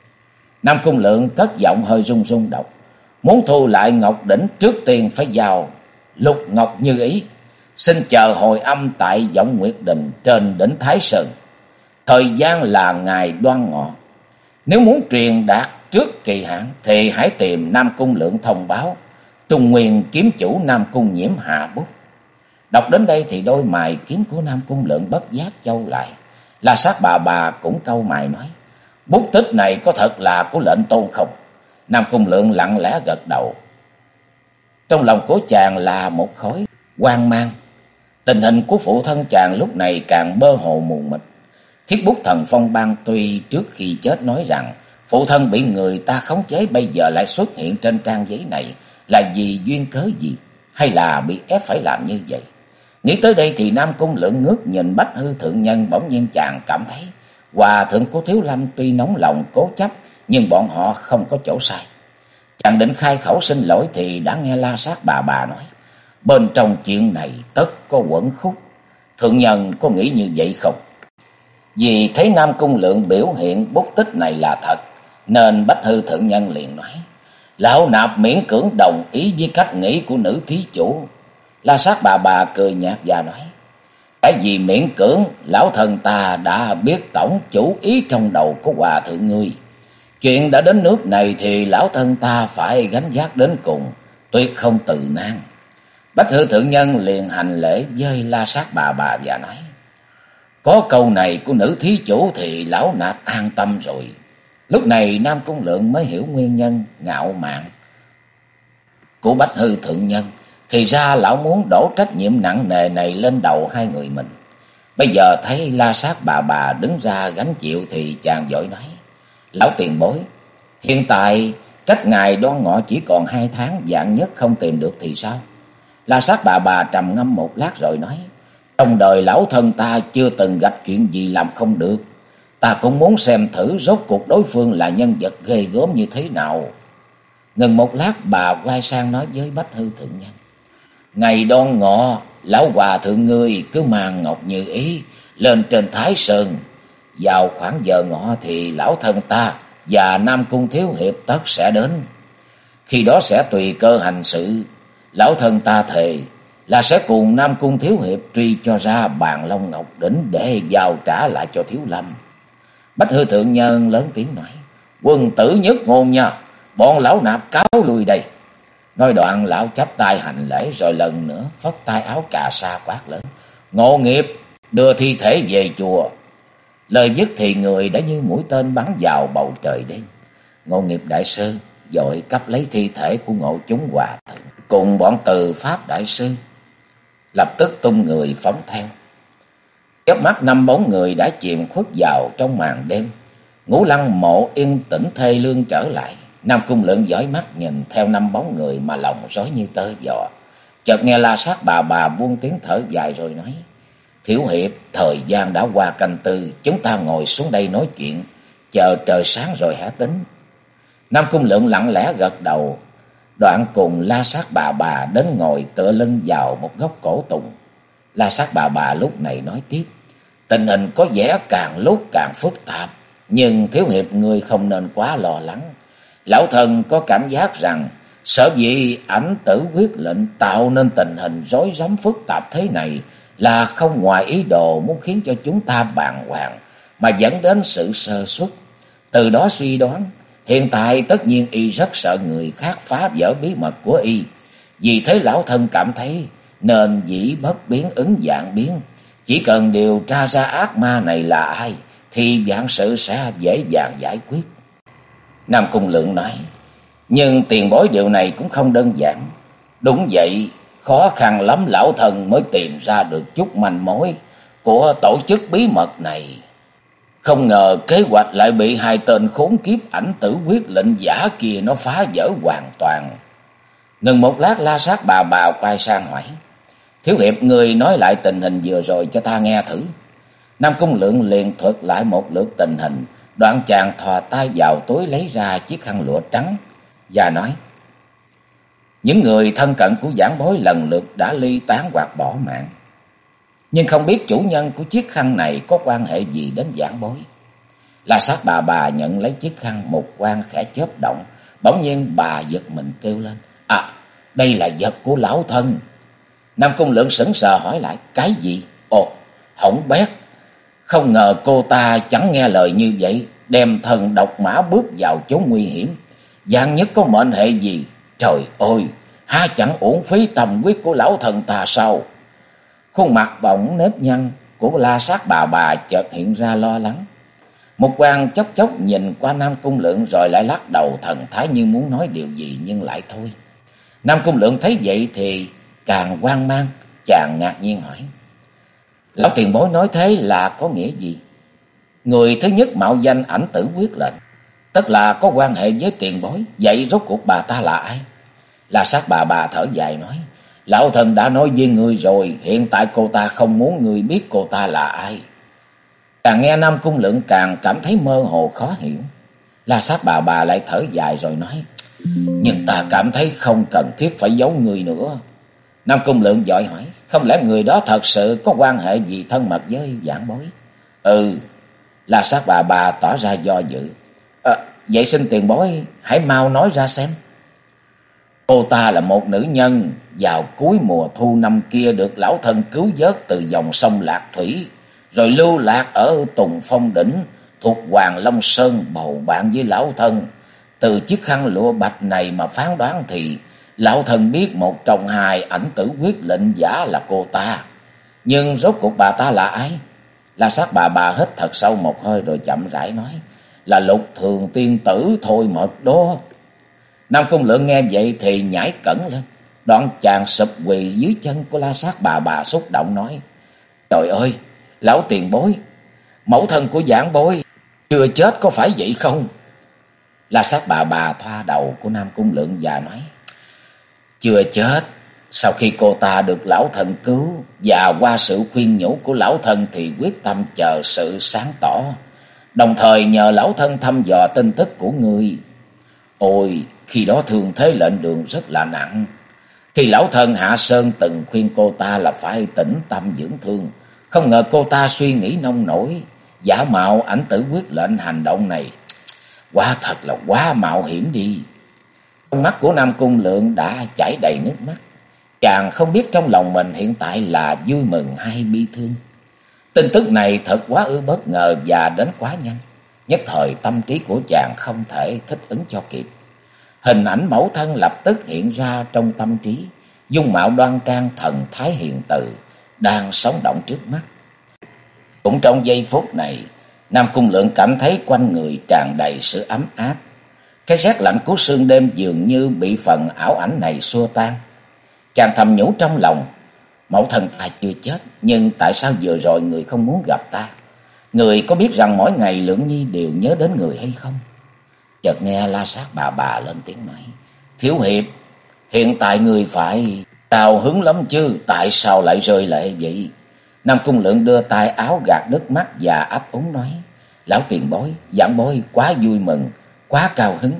Nam Cung Lượng cất giọng hơi run run đọc. Muốn thu lại ngọc đỉnh trước tiên phải giao lục ngọc như ý. Xin chờ hồi âm tại Vọng Nguyệt Đình trên đỉnh Thái Sơn. Thời gian là ngày Đoan Ngọ. Nếu muốn truyền đạt trước kỳ hạn thì hãy tìm Nam Cung Lượng thông báo Trung Nguyên kiếm chủ Nam Cung Nhiễm hạ bút. Đọc đến đây thì đôi mày kiếm của Nam Cung Lượng bất giác chau lại. La Sát bà cũng cau mày nói: bút tích này có thật là của lệnh tôn không? Nam Cung Lượng lặng lẽ gật đầu. Trong lòng của chàng là một khối hoang mang. Tình hình của phụ thân chàng lúc này càng mơ hồ mù mịt. Thiết bút thần phong bang tuy trước khi chết nói rằng phụ thân bị người ta khống chế, bây giờ lại xuất hiện trên trang giấy này là vì duyên cớ gì, hay là bị ép phải làm như vậy? Nghĩ tới đây thì Nam Cung Lượng ngước nhìn Bách Hư thượng nhân, bỗng nhiên chàng cảm thấy hòa thượng của Thiếu Lâm tuy nóng lòng cố chấp, nhưng bọn họ không có chỗ sai. Chàng định khai khẩu xin lỗi thì đã nghe La Sát bà nói: bên trong chuyện này tất có uẩn khúc, thượng nhân có nghĩ như vậy không? Vì thấy Nam Cung Lượng biểu hiện bút tích này là thật, nên Bách Hư thượng nhân liền nói: lão nạp miễn cưỡng đồng ý với cách nghĩ của nữ thí chủ. La Sát bà cười nhạt và nói: cái gì miễn cưỡng, lão thần ta đã biết tổng chủ ý trong đầu của hòa thượng ngươi. Chuyện đã đến nước này thì lão thân ta phải gánh vác đến cùng, tuyệt không từ nan. Bách Hư thượng nhân liền hành lễ với La Sát bà và nói: có câu này của nữ thí chủ thì lão nạp an tâm rồi. Lúc này Nam Cung Lượng mới hiểu nguyên nhân ngạo mạn của Bách Hư thượng nhân. Thì ra lão muốn đổ trách nhiệm nặng nề này lên đầu hai người mình. Bây giờ thấy La Sát bà đứng ra gánh chịu thì chàng vội nói: lão tiền bối, hiện tại cách ngày Đoan Ngọ chỉ còn 2 tháng, vạn nhất không tìm được thì sao? La Sát bà trầm ngâm một lát rồi nói: trong đời lão thân ta chưa từng gặp chuyện gì làm không được. Ta cũng muốn xem thử rốt cuộc đối phương là nhân vật ghê gớm như thế nào. Ngừng một lát bà quay sang nói với Bách Hư thượng nhân: ngày Đoan Ngọ, lão hòa thượng ngươi cứ mang Ngọc Như Ý lên trên Thái Sơn. Vào khoảng giờ ngọ thì lão thân ta và Nam Cung thiếu hiệp tất sẽ đến. Khi đó sẽ tùy cơ hành sự. Lão thân ta thề là sẽ cùng Nam Cung thiếu hiệp truy cho ra Bàn Long Ngọc Đỉnh để giao trả lại cho Thiếu Lâm. Bách Hư thượng nhân lớn tiếng nói: quân tử nhất ngôn nha, bọn lão nạp cáo lui đây. Nói đoạn lão chắp tay hành lễ rồi lần nữa phất tay áo cà sa quát lớn: Ngộ Nghiệp, đưa thi thể về chùa. Lời dứt thì người đã như mũi tên bắn vào bầu trời đêm. Ngộ Nghiệp đại sư vội cắp lấy thi thể của Ngộ Chúng hòa thượng cùng bọn Từ Pháp đại sư, lập tức tung người phóng theo. Chớp mắt 5 bóng người đã chìm khuất vào trong màn đêm. Ngũ Lăng Mộ yên tĩnh thê lương trở lại. Nam Cung Lượng dõi mắt nhìn theo 5 bóng người mà lòng rối như tơ vò. Chợt nghe La Sát bà buông tiếng thở dài rồi nói: thiếu hiệp, thời gian đã qua canh tư, chúng ta ngồi xuống đây nói chuyện, chờ trời sáng rồi hãy tính. Nam Cung Lượng lặng lẽ gật đầu, đoạn cùng La Sát bà đến ngồi tựa lưng vào một góc cổ tùng. La Sát bà lúc này nói tiếp: tình hình có vẻ càng lúc càng phức tạp, nhưng thiếu hiệp ngươi không nên quá lo lắng. Lão thần có cảm giác rằng sở dĩ Ảnh Tử quyết lệnh tạo nên tình hình rối rắm phức tạp thế này là không ngoài ý đồ muốn khiến cho chúng ta bàng hoàng mà dẫn đến sự sơ suất. Từ đó suy đoán, hiện tại tất nhiên y rất sợ người khác phá vỡ bí mật của y. Vì thế lão thân cảm thấy nên dĩ bất biến ứng vạn biến. Chỉ cần điều tra ra ác ma này là ai thì vạn sự sẽ dễ dàng giải quyết. Nam Cung Lượng nói: nhưng tiền bối điều này cũng không đơn giản. Đúng vậy, khó khăn lắm lão thần mới tìm ra được chút manh mối của tổ chức bí mật này. Không ngờ kế hoạch lại bị 2 tên khốn kiếp Ảnh Tử quyết lệnh giả kia nó phá vỡ hoàn toàn. Ngừng một lát La Sát bà quay sang hỏi: thiếu hiệp, người nói lại tình hình vừa rồi cho ta nghe thử. Nam Cung Lượng liền thuật lại một lượt tình hình, đoạn chàng thò tay vào túi lấy ra chiếc khăn lụa trắng và nói: những người thân cận của giảng bối lần lượt đã ly tán hoặc bỏ mạng, nhưng không biết chủ nhân của chiếc khăn này có quan hệ gì đến giảng bối. La Sát bà nhận lấy chiếc khăn, một quan khẽ chớp động, bỗng nhiên bà giật mình kêu lên: à, đây là vật của lão thân. Nam Cung Lượng sững sờ hỏi lại: cái gì? Ồ, hỏng bét, không ngờ cô ta chẳng nghe lời như vậy. đem thần độc mã bước vào chốn nguy hiểm. Vạn nhất có mệnh hệ gì, trời ơi, há chẳng uổng phí tâm quyết của lão thần ta sao? Khuôn mặt bỗng nếp nhăn của La Sát bà chợt hiện ra lo lắng. Một quan chốc chốc nhìn qua Nam Cung Lượng rồi lại lắc đầu thần thái như muốn nói điều gì nhưng lại thôi. Nam Cung Lượng thấy vậy thì càng hoang mang, chàng ngạc nhiên hỏi: lão tiền bối nói thế là có nghĩa gì? Người thứ nhất mạo danh Ảnh Tử Quyết Lệnh, tất là có quan hệ với tiền bối, vậy rốt cuộc bà ta là ai? La Sát bà thở dài nói: lão thần đã nói với người rồi, hiện tại cô ta không muốn người biết cô ta là ai. Càng nghe Nam Cung Lượng càng cảm thấy mơ hồ khó hiểu. La Sát bà lại thở dài rồi nói: nhưng ta cảm thấy không cần thiết phải giấu người nữa. Nam Cung Lượng vội hỏi: không lẽ người đó thật sự có quan hệ gì thân mật với vãn bối? Ừ. La Sát bà tỏ ra do dự. Vậy xin tiền bối hãy mau nói ra xem. Cô ta là một nữ nhân vào cuối mùa thu năm kia được lão thân cứu vớt từ dòng sông Lạc Thủy, rồi lưu lạc ở Tùng Phong Đỉnh thuộc Hoàng Long Sơn bầu bạn với lão thân. Từ chiếc khăn lụa bạch này mà phán đoán thì lão thân biết một trong hai Ảnh Tử Quyết Lệnh giả là cô ta. Nhưng rốt cuộc bà ta là ai? La Sát bà hít thật sâu một hơi rồi chậm rãi nói: là Lục Thường tiên tử thôi mật đó. Nam Cung Lượng nghe vậy thì nhảy cẫng lên, đoạn chàng sụp quỳ dưới chân của La Sát bà xúc động nói: trời ơi, lão tiền bối, mẫu thân của vãn bối chưa chết có phải vậy không? La Sát bà thoa đầu của Nam Cung Lượng và nói: chưa chết. Sau khi cô ta được lão thần cứu và qua sự khuyên nhủ của lão thân thì quyết tâm chờ sự sáng tỏ, đồng thời nhờ lão thân thăm dò tin tức của ngươi. Ôi, khi đó thương thế Lệnh Đường rất là nặng. Khi lão thân hạ sơn từng khuyên cô ta là phải tĩnh tâm dưỡng thương, không ngờ cô ta suy nghĩ nông nổi, giả mạo Ảnh Tử Quyết Lệnh. Hành động này quả thật là quá mạo hiểm đi. Trong mắt của Nam Cung Lượng đã chảy đầy nước mắt. Chàng không biết trong lòng mình hiện tại là vui mừng hay bi thương. Tin tức này thật quá ư bất ngờ và đến quá nhanh. Nhất thời tâm trí của chàng không thể thích ứng cho kịp. Hình ảnh mẫu thân lập tức hiện ra trong tâm trí, dung mạo đoan trang thần thái hiền từ đang sống động trước mắt. Cũng trong giây phút này, Nam Cung Lượng cảm thấy quanh người tràn đầy sự ấm áp. Cái rét lạnh của sương đêm dường như bị phần ảo ảnh này xua tan. Chàng thầm nhủ trong lòng: mẫu thân ta chưa chết, nhưng tại sao vừa rồi người không muốn gặp ta? Người có biết rằng mỗi ngày Lượng Nhi đều nhớ đến người hay không? Chợt nghe La Sát bà lên tiếng nói: thiếu hiệp, hiện tại người phải cao hứng lắm chứ, tại sao lại rơi lệ vậy? Nam Cung Lượng đưa tay áo gạt nước mắt và ấp úng nói: lão tiền bối, vãn bối quá vui mừng, quá cao hứng.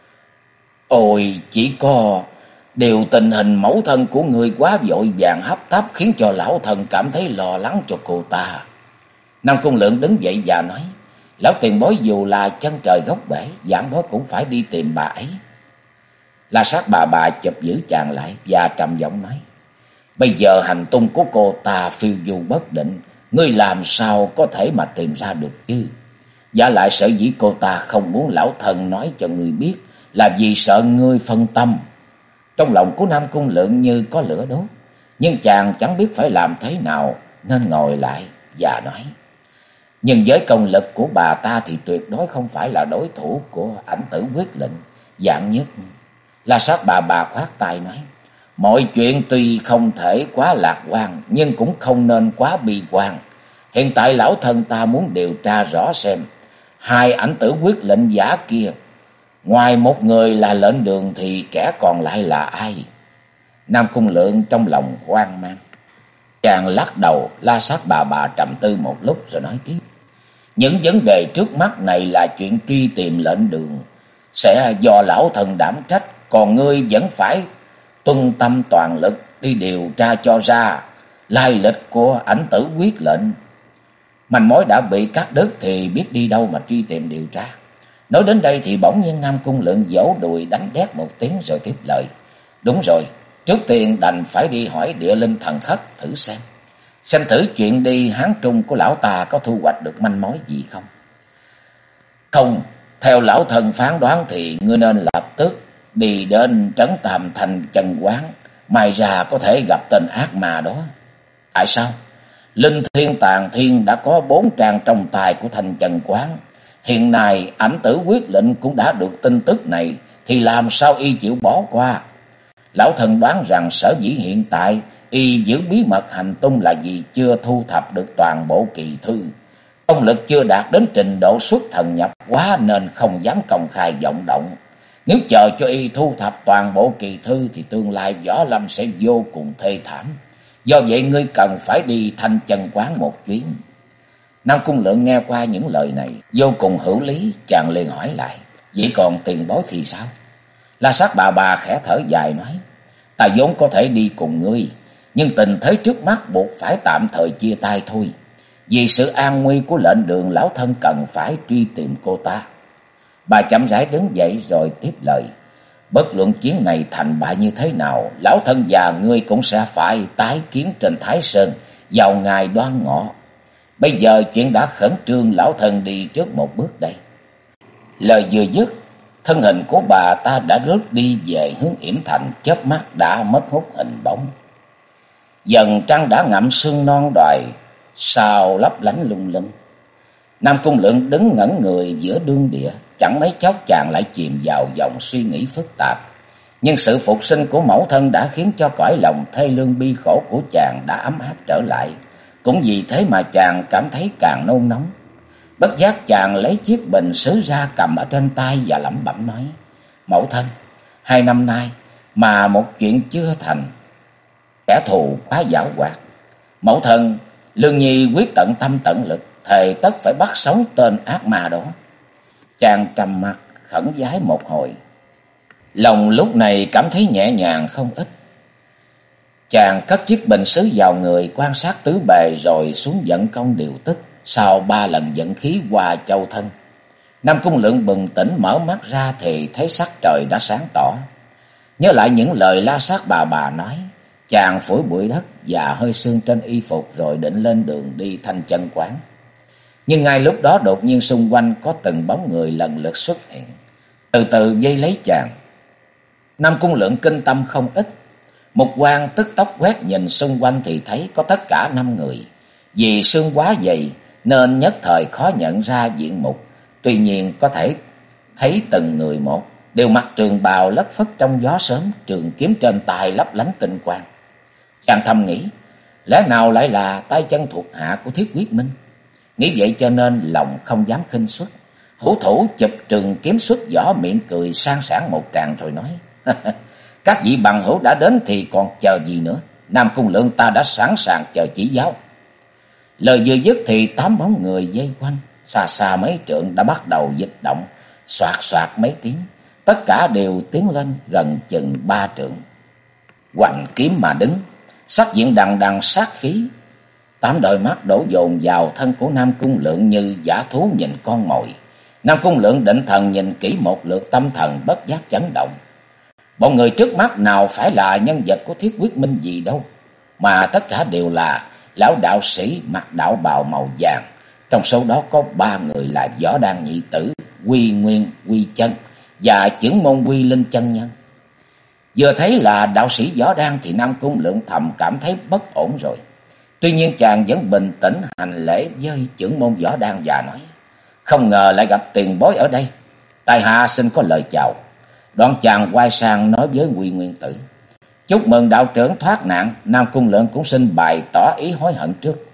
Ôi, chỉ có điều tình hình mẫu thân của người quá vội vàng hấp tấp khiến cho lão thần cảm thấy lo lắng cho cô ta. Nam Cung Lượng đứng dậy và nói: lão tiền bối dù là chân trời góc bể, vãn bối cũng phải đi tìm bà ấy. La Sát bà chụp giữ chàng lại và trầm giọng nói: bây giờ hành tung của cô ta phiêu du bất định, ngươi làm sao có thể mà tìm ra được chứ? Và lại sở dĩ cô ta không muốn lão thần nói cho ngươi biết là vì sợ ngươi phân tâm. Trong lòng của Nam Cung Lượng như có lửa đốt, nhưng chàng chẳng biết phải làm thế nào nên ngồi lại và nói: nhưng với công lực của bà ta thì tuyệt đối không phải là đối thủ của Ảnh Tử Quyết Lệnh. Vạn nhất... La Sát bà khoát tay nói: mọi chuyện tuy không thể quá lạc quan, nhưng cũng không nên quá bi quan. Hiện tại lão thân ta muốn điều tra rõ xem hai Ảnh Tử Quyết Lệnh giả kia, ngoài một người là Lệnh Đường thì kẻ còn lại là ai? Nam Cung Lượng trong lòng hoang mang. Chàng lắc đầu. La Sát bà trầm tư một lúc rồi nói tiếp: những vấn đề trước mắt này là chuyện truy tìm Lệnh Đường sẽ do lão thần đảm trách, còn ngươi vẫn phải tuân tâm toàn lực đi điều tra cho ra lai lịch của Ảnh Tử Quyết Lệnh. Manh mối đã bị cắt đứt thì biết đi đâu mà truy tìm điều tra. Nói đến đây thì bỗng nhiên Nam Cung Lượng vỗ đùi đánh đét một tiếng rồi tiếp lời: đúng rồi, trước tiên đành phải đi hỏi Địa Linh Thần Khất thử xem thử chuyện đi Hán Trung của lão ta có thu hoạch được manh mối gì không. Không, theo lão thần phán đoán thì ngươi nên lập tức đi đến trấn Tam Thành Chân Quán, may ra có thể gặp tên ác ma đó. Tại sao? Linh Thiên Tàn Thiên đã có 4 trang trong tay của Thanh Chân Quán. Hiện nay ảnh tử quyết lệnh cũng đã được tin tức này, thì làm sao y chịu bỏ qua? Lão thần đoán rằng sở dĩ hiện tại y giữ bí mật hành tung là vì chưa thu thập được toàn bộ kỳ thư. Công lực chưa đạt đến trình độ xuất thần nhập hóa nên không dám công khai vọng động. Nếu chờ cho y thu thập toàn bộ kỳ thư thì tương lai võ lâm sẽ vô cùng thê thảm. Do vậy ngươi cần phải đi Thanh Chân Quán một chuyến. Nam Cung Lượng nghe qua những lời này vô cùng hữu lý, chàng liền hỏi lại: vậy còn tiền bối thì sao? La Sát bà khẽ thở dài nói: ta vốn có thể đi cùng ngươi, nhưng tình thế trước mắt buộc phải tạm thời chia tay thôi. Vì sự an nguy của lệnh đường, lão thân cần phải truy tìm cô ta. Bà chậm rãi đứng dậy rồi tiếp lời: bất luận chuyến này thành bại như thế nào, lão thân và ngươi cũng sẽ phải tái kiến trên Thái Sơn vào ngày Đoan Ngọ. Bây giờ chuyện đã khẩn trương, lão thân đi trước một bước đây. Lời vừa dứt, thân hình của bà ta đã lướt đi về hướng Yểm Thành, chớp mắt đã mất hút hình bóng. Dần trăng đã ngậm sương non đoài, sao lấp lánh lung linh. Nam Cung Lượng đứng ngẩn người giữa đương địa, chẳng mấy chốc chàng lại chìm vào dòng suy nghĩ phức tạp. Nhưng sự phục sinh của mẫu thân đã khiến cho cõi lòng thê lương bi khổ của chàng đã ấm áp trở lại. Cũng vì thế mà chàng cảm thấy càng nôn nóng. Bất giác chàng lấy chiếc bình sứ ra cầm ở trên tay và lẩm bẩm nói: mẫu thân, 2 năm nay mà một chuyện chưa thành, kẻ thù quá giảo hoạt. Mẫu thân, Lương Nhi quyết tận tâm tận lực, thề tất phải bắt sống tên ác ma đó. Chàng trầm mặt khẩn vái một hồi, lòng lúc này cảm thấy nhẹ nhàng không ít. Chàng cất chiếc bình sứ vào người, quan sát tứ bề rồi xuống vận công điều tức. Sau 3 lần vận khí qua châu thân, Nam Cung Lượng bừng tỉnh mở mắt ra thì thấy sắc trời đã sáng tỏ. Nhớ lại những lời La Sát bà nói, chàng phủi bụi đất và hơi sương trên y phục rồi định lên đường đi Thanh Chân Quán. Nhưng ngay lúc đó đột nhiên xung quanh có từng bóng người lần lượt xuất hiện, từ từ vây lấy chàng. Nam Cung Lượng kinh tâm không ít, mục quang tức tốc quét nhìn xung quanh thì thấy có tất cả 5 người. Vì sương quá dày nên nhất thời khó nhận ra diện mục, tuy nhiên có thể thấy từng người một đều mặc trường bào lất phất trong gió sớm, trường kiếm trên tay lấp lánh tinh quang. Chàng thầm nghĩ, lẽ nào lại là tay chân thuộc hạ của Thiết Quyết Minh? Nghĩ vậy cho nên lòng không dám khinh suất, hữu thủ chụp trường kiếm xuất vỏ, miệng cười sang sảng một tràng rồi nói: các vị bằng hữu đã đến thì còn chờ gì nữa? Nam Cung Lượng ta đã sẵn sàng chờ chỉ giáo. Lời vừa dứt thì 8 bóng người vây quanh, xa xa mấy trượng đã bắt đầu dịch động, xoạt xoạt mấy tiếng, tất cả đều tiến lên gần chừng 3 trượng. Hoành kiếm mà đứng, sắc diện đằng đằng sát khí. 8 đôi mắt đổ dồn vào thân của Nam Cung Lượng như dã thú nhìn con mồi. Nam Cung Lượng định thần nhìn kỹ một lượt, tâm thần bất giác chấn động. Bọn người trước mắt nào phải là nhân vật của Thiết Quyết Minh gì đâu, mà tất cả đều là lão đạo sĩ mặc đạo bào màu vàng. Trong số đó có 3 người là Võ Đan nhị tử, Quy Nguyên, Quy Chân và Chưởng Môn Quy Linh chân nhân. Vừa thấy là đạo sĩ Võ Đan thì Nam Cung Lượng thầm cảm thấy bất ổn rồi. Tuy nhiên chàng vẫn bình tĩnh hành lễ với Chưởng Môn Võ Đan và nói: không ngờ lại gặp tiền bối ở đây, tại hạ xin có lời chào. Đoạn chàng quay sang nói với Quy Nguyên tử: chúc mừng đạo trưởng thoát nạn, Nam Cung Lượng cũng xin bày tỏ ý hối hận trước.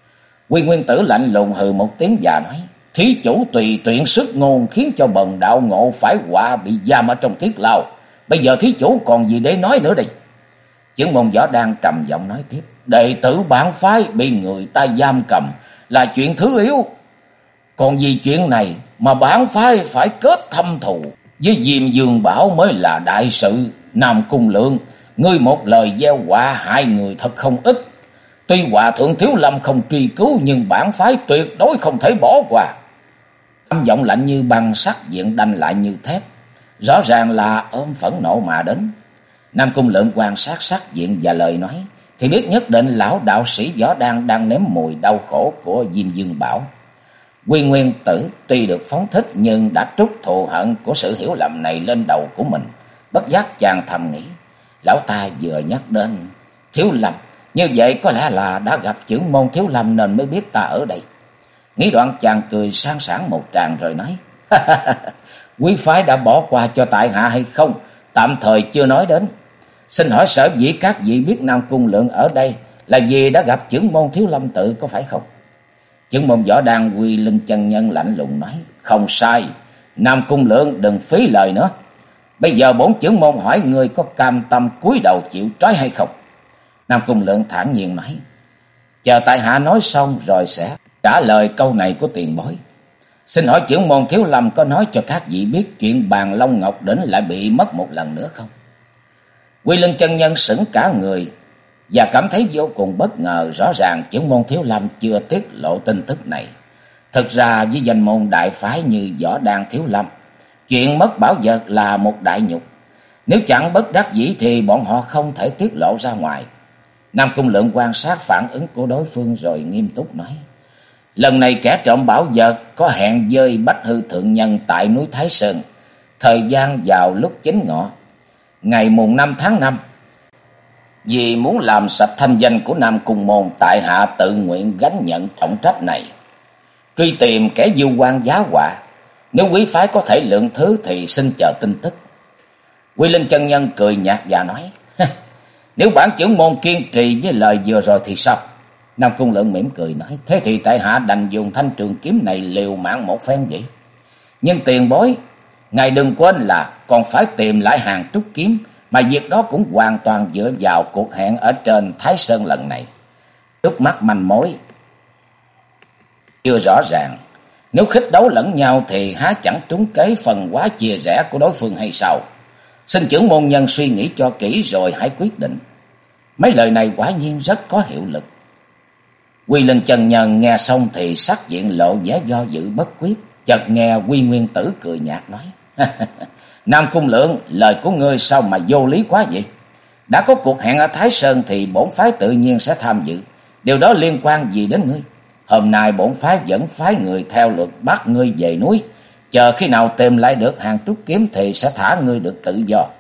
Quy Nguyên tử lạnh lùng hừ một tiếng và nói: thí chủ tùy tiện sức ngôn, khiến cho bần đạo ngộ phải họa bị giam ở trong thiết lao. Bây giờ thí chủ còn gì để nói nữa đây? Chưởng Môn Võ Đan trầm giọng nói tiếp: đệ tử bản phái bị người ta giam cầm là chuyện thứ yếu, còn vì chuyện này mà bản phái phải kết thâm thù với Diêm Dương Bảo mới là đại sự. Nam Cung Lượng, ngươi một lời gieo họa hại người thật không ít. Tuy Hòa Thượng Thiếu Lâm không truy cứu, nhưng bản phái tuyệt đối không thể bỏ qua. Âm giọng lạnh như băng, sắc diện đanh lại như thép, rõ ràng là ôm phẫn nộ mà đến. Nam Cung Lượng quan sát sắc diện và lời nói thì biết nhất định lão đạo sĩ Võ Đan đang nếm mùi đau khổ của Diêm Dương Bảo. Quy Nguyên Tử tuy được phóng thích nhưng đã trút thù hận của sự hiểu lầm này lên đầu của mình. Bất giác chàng thầm nghĩ, lão ta vừa nhắc đến Thiếu Lâm, như vậy có lẽ là đã gặp chưởng môn Thiếu Lâm nên mới biết ta ở đây. Nghĩ đoạn chàng cười sang sảng một tràng rồi nói, quý phái đã bỏ qua cho tại hạ hay không? Tạm thời chưa nói đến. Xin hỏi sở dĩ các vị biết Nam Cung Lượng ở đây là vì đã gặp chưởng môn Thiếu Lâm tự có phải không? Chưởng môn Võ Đan Quy Linh chân nhân lạnh lùng nói, không sai, Nam Cung Lượng đừng phí lời nữa. Bây giờ bổn chưởng môn hỏi ngươi có cam tâm cúi đầu chịu trói hay không? Nam Cung Lượng thản nhiên nói, chờ tại hạ nói xong rồi sẽ trả lời câu này của tiền bối. Xin hỏi chưởng môn Thiếu Lâm có nói cho các vị biết chuyện bàn Long Ngọc Đỉnh lại bị mất một lần nữa không? Quy Linh chân nhân sững cả người và cảm thấy vô cùng bất ngờ. Rõ ràng chưởng môn Thiếu Lâm chưa tiết lộ tin tức này. Thực ra với danh môn đại phái như Võ Đan Thiếu Lâm, chuyện mất bảo vật là một đại nhục. Nếu chẳng bất đắc dĩ thì bọn họ không thể tiết lộ ra ngoài. Nam Cung Lượng quan sát phản ứng của đối phương rồi nghiêm túc nói, lần này kẻ trộm bảo vật có hẹn với Bách Hư Thượng Nhân tại núi Thái Sơn. Thời gian vào lúc chính ngọ, ngày mùng 5 tháng 5. Vì muốn làm sạch thanh danh của Nam Cung môn, tại hạ tự nguyện gánh nhận trọng trách này. Truy tìm kẻ vu oan giá họa. Nếu quý phái có thể lượng thứ thì xin chờ tin tức. Quy Linh chân nhân cười nhạt và nói, nếu bản chưởng môn kiên trì với lời vừa rồi thì sao? Nam Cung Lượng mỉm cười nói, thế thì tại hạ đành dùng thanh trường kiếm này liều mạng một phen vậy. Nhưng tiền bối, ngài đừng quên là còn phải tìm lại hàng trúc kiếm, mà việc đó cũng hoàn toàn dựa vào cuộc hẹn ở trên Thái Sơn lần này. Trước mắt manh mối chưa rõ ràng, nếu khích đấu lẫn nhau thì há chẳng trúng kế phần quá chia rẽ của đối phương hay sao? Xin chưởng môn nhân suy nghĩ cho kỹ rồi hãy quyết định. Mấy lời này quả nhiên rất có hiệu lực. Quy Linh chân nhân nghe xong thì sắc diện lộ vẻ do dự bất quyết. Chợt nghe Quy Nguyên Tử cười nhạt nói, Nam Cung Lượng, lời của ngươi sao mà vô lý quá vậy? Đã có cuộc hẹn ở Thái Sơn thì bổn phái tự nhiên sẽ tham dự. Điều đó liên quan gì đến ngươi? Hôm nay bổn phái vẫn phái người theo luật bắt ngươi về núi. Chờ khi nào tìm lại được hàng trúc kiếm thì sẽ thả ngươi được tự do.